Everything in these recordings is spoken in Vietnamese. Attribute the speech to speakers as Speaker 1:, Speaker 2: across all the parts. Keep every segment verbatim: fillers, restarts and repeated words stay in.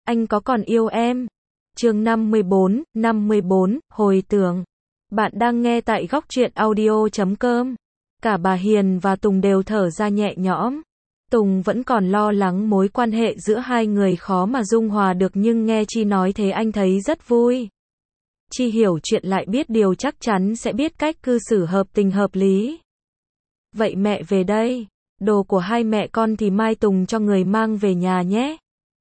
Speaker 1: Anh có còn yêu em? Chương năm mươi bốn, năm mươi bốn, hồi tưởng. Bạn đang nghe tại góc truyện audio chấm com. Cả bà Hiền và Tùng đều thở ra nhẹ nhõm. Tùng vẫn còn lo lắng mối quan hệ giữa hai người khó mà dung hòa được, nhưng nghe Chi nói thế anh thấy rất vui. Chi hiểu chuyện lại biết điều chắc chắn sẽ biết cách cư xử hợp tình hợp lý. Vậy mẹ về đây. Đồ của hai mẹ con thì mai Tùng cho người mang về nhà nhé.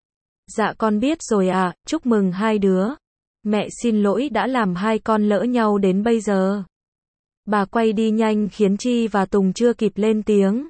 Speaker 1: Dạ con biết rồi ạ, chúc mừng hai đứa. Mẹ xin lỗi đã làm hai con lỡ nhau đến bây giờ. Bà quay đi nhanh khiến Chi và Tùng chưa kịp lên tiếng.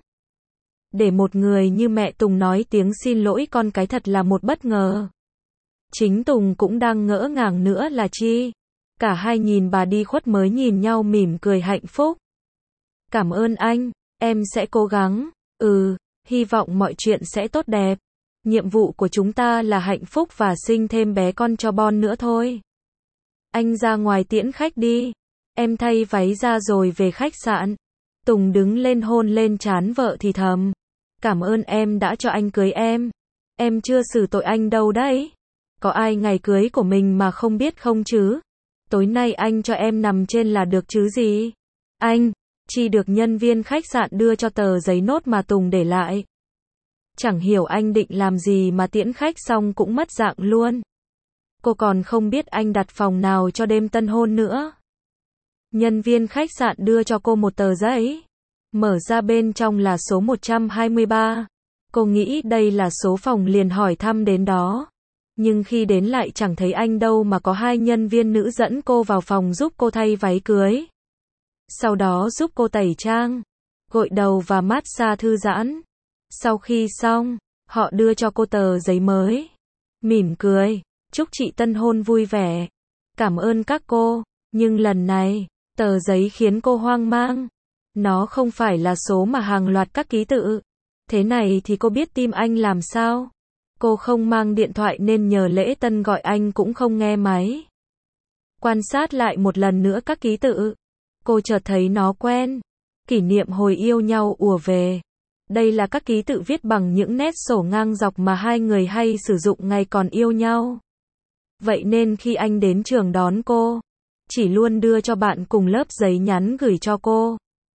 Speaker 1: Để một người như mẹ Tùng nói tiếng xin lỗi con cái thật là một bất ngờ. Chính Tùng cũng đang ngỡ ngàng nữa là Chi. Cả hai nhìn bà đi khuất mới nhìn nhau mỉm cười hạnh phúc. Cảm ơn anh, em sẽ cố gắng. Ừ, hy vọng mọi chuyện sẽ tốt đẹp. Nhiệm vụ của chúng ta là hạnh phúc và sinh thêm bé con cho Bon nữa thôi. Anh ra ngoài tiễn khách đi. Em thay váy ra rồi về khách sạn. Tùng đứng lên hôn lên trán vợ thì thầm. Cảm ơn em đã cho anh cưới em. Em chưa xử tội anh đâu đấy. Có ai ngày cưới của mình mà không biết không chứ? Tối nay anh cho em nằm trên là được chứ gì? Anh, Chi được nhân viên khách sạn đưa cho tờ giấy nốt mà Tùng để lại. Chẳng hiểu anh định làm gì mà tiễn khách xong cũng mất dạng luôn. Cô còn không biết anh đặt phòng nào cho đêm tân hôn nữa. Nhân viên khách sạn đưa cho cô một tờ giấy. Mở ra bên trong là số một trăm hai mươi ba. Cô nghĩ đây là số phòng liền hỏi thăm đến đó. Nhưng khi đến lại chẳng thấy anh đâu mà có hai nhân viên nữ dẫn cô vào phòng giúp cô thay váy cưới. Sau đó giúp cô tẩy trang, gội đầu và massage thư giãn. Sau khi xong, họ đưa cho cô tờ giấy mới. Mỉm cười, chúc chị tân hôn vui vẻ. Cảm ơn các cô, nhưng lần này, tờ giấy khiến cô hoang mang. Nó không phải là số mà hàng loạt các ký tự. Thế này thì cô biết tim anh làm sao? Cô không mang điện thoại nên nhờ lễ tân gọi anh cũng không nghe máy. Quan sát lại một lần nữa các ký tự. Cô chợt thấy nó quen. Kỷ niệm hồi yêu nhau ùa về. Đây là các ký tự viết bằng những nét sổ ngang dọc mà hai người hay sử dụng ngày còn yêu nhau. Vậy nên khi anh đến trường đón cô, chỉ luôn đưa cho bạn cùng lớp giấy nhắn gửi cho cô.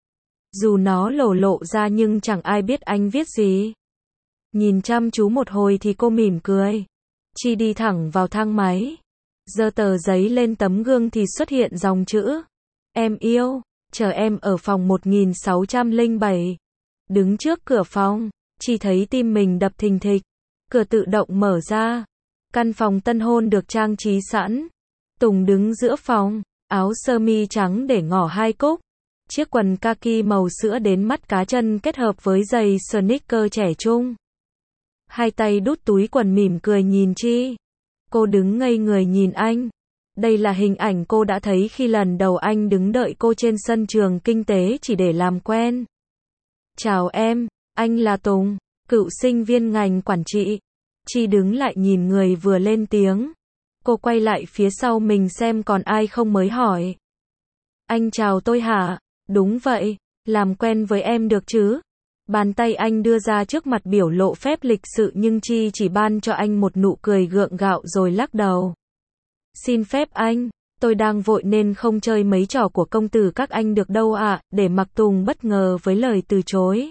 Speaker 1: Dù nó lổ lộ ra nhưng chẳng ai biết anh viết gì. Nhìn chăm chú một hồi thì cô mỉm cười. Chi đi thẳng vào thang máy. Giơ tờ giấy lên tấm gương thì xuất hiện dòng chữ. Em yêu, chờ em ở phòng một nghìn sáu trăm lẻ bảy. Đứng trước cửa phòng, Chi thấy tim mình đập thình thịch. Cửa tự động mở ra. Căn phòng tân hôn được trang trí sẵn. Tùng đứng giữa phòng, áo sơ mi trắng để ngỏ hai cúc. Chiếc quần kaki màu sữa đến mắt cá chân kết hợp với giày sneaker trẻ trung. Hai tay đút túi quần mỉm cười nhìn Chi. Cô đứng ngây người nhìn anh. Đây là hình ảnh cô đã thấy khi lần đầu anh đứng đợi cô trên sân trường kinh tế chỉ để làm quen. Chào em, anh là Tùng, cựu sinh viên ngành quản trị. Chi đứng lại nhìn người vừa lên tiếng. Cô quay lại phía sau mình xem còn ai không mới hỏi. Anh chào tôi hả? Đúng vậy, làm quen với em được chứ? Bàn tay anh đưa ra trước mặt biểu lộ phép lịch sự nhưng Chi chỉ ban cho anh một nụ cười gượng gạo rồi lắc đầu. Xin phép anh, tôi đang vội nên không chơi mấy trò của công tử các anh được đâu ạ, để mặc Tùng bất ngờ với lời từ chối.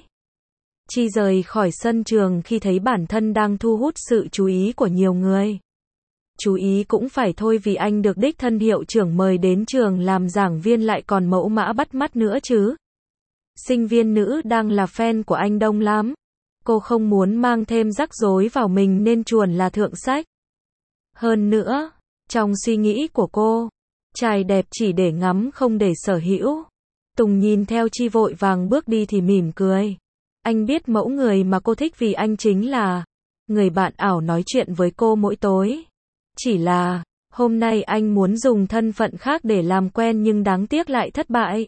Speaker 1: Chi rời khỏi sân trường khi thấy bản thân đang thu hút sự chú ý của nhiều người. Chú ý cũng phải thôi vì anh được đích thân hiệu trưởng mời đến trường làm giảng viên lại còn mẫu mã bắt mắt nữa chứ. Sinh viên nữ đang là fan của anh đông lắm. Cô không muốn mang thêm rắc rối vào mình nên chuồn là thượng sách. Hơn nữa, trong suy nghĩ của cô, trai đẹp chỉ để ngắm không để sở hữu. Tùng nhìn theo Chi vội vàng bước đi thì mỉm cười. Anh biết mẫu người mà cô thích vì anh chính là người bạn ảo nói chuyện với cô mỗi tối. Chỉ là, hôm nay anh muốn dùng thân phận khác để làm quen nhưng đáng tiếc lại thất bại.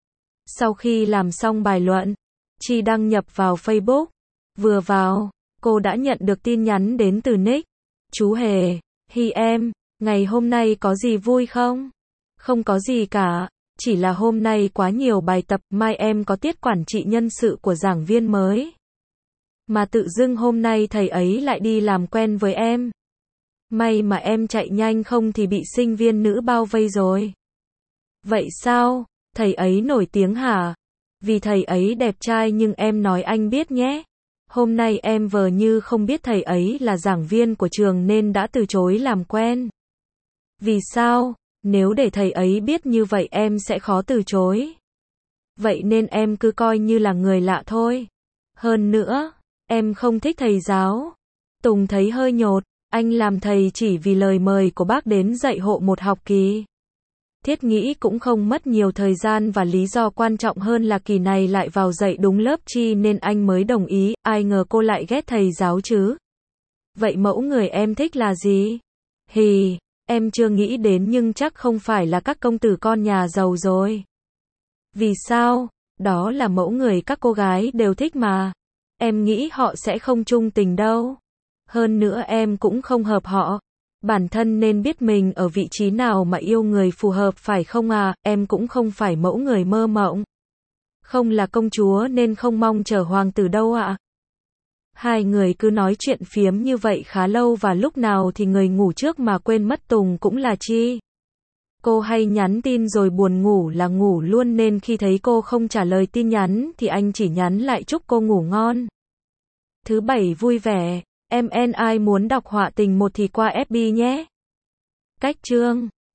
Speaker 1: Sau khi làm xong bài luận, Chi đăng nhập vào Facebook. Vừa vào, cô đã nhận được tin nhắn đến từ Nick. Chú Hề, hi em, ngày hôm nay có gì vui không? Không có gì cả, chỉ là hôm nay quá nhiều bài tập, mai em có tiết quản trị nhân sự của giảng viên mới. Mà tự dưng hôm nay thầy ấy lại đi làm quen với em. May mà em chạy nhanh không thì bị sinh viên nữ bao vây rồi. Vậy sao? Thầy ấy nổi tiếng hả? Vì thầy ấy đẹp trai nhưng em nói anh biết nhé. Hôm nay em vờ như không biết thầy ấy là giảng viên của trường nên đã từ chối làm quen. Vì sao? Nếu để thầy ấy biết như vậy em sẽ khó từ chối. Vậy nên em cứ coi như là người lạ thôi. Hơn nữa, em không thích thầy giáo. Tùng thấy hơi nhột, anh làm thầy chỉ vì lời mời của bác đến dạy hộ một học kỳ. Thiết nghĩ cũng không mất nhiều thời gian và lý do quan trọng hơn là kỳ này lại vào dạy đúng lớp chi nên anh mới đồng ý, ai ngờ cô lại ghét thầy giáo chứ. Vậy mẫu người em thích là gì? Hì, em chưa nghĩ đến nhưng chắc không phải là các công tử con nhà giàu rồi. Vì sao? Đó là mẫu người các cô gái đều thích mà. Em nghĩ họ sẽ không chung tình đâu. Hơn nữa em cũng không hợp họ. Bản thân nên biết mình ở vị trí nào mà yêu người phù hợp phải không à, em cũng không phải mẫu người mơ mộng. Không là công chúa nên không mong chờ hoàng tử đâu ạ. Hai người cứ nói chuyện phiếm như vậy khá lâu và lúc nào thì người ngủ trước mà quên mất Tùng cũng là Chi. Cô hay nhắn tin rồi buồn ngủ là ngủ luôn nên khi thấy cô không trả lời tin nhắn thì anh chỉ nhắn lại chúc cô ngủ ngon. Thứ bảy vui vẻ, em en ai muốn đọc họa tình một thì qua ép bê nhé. Cách chương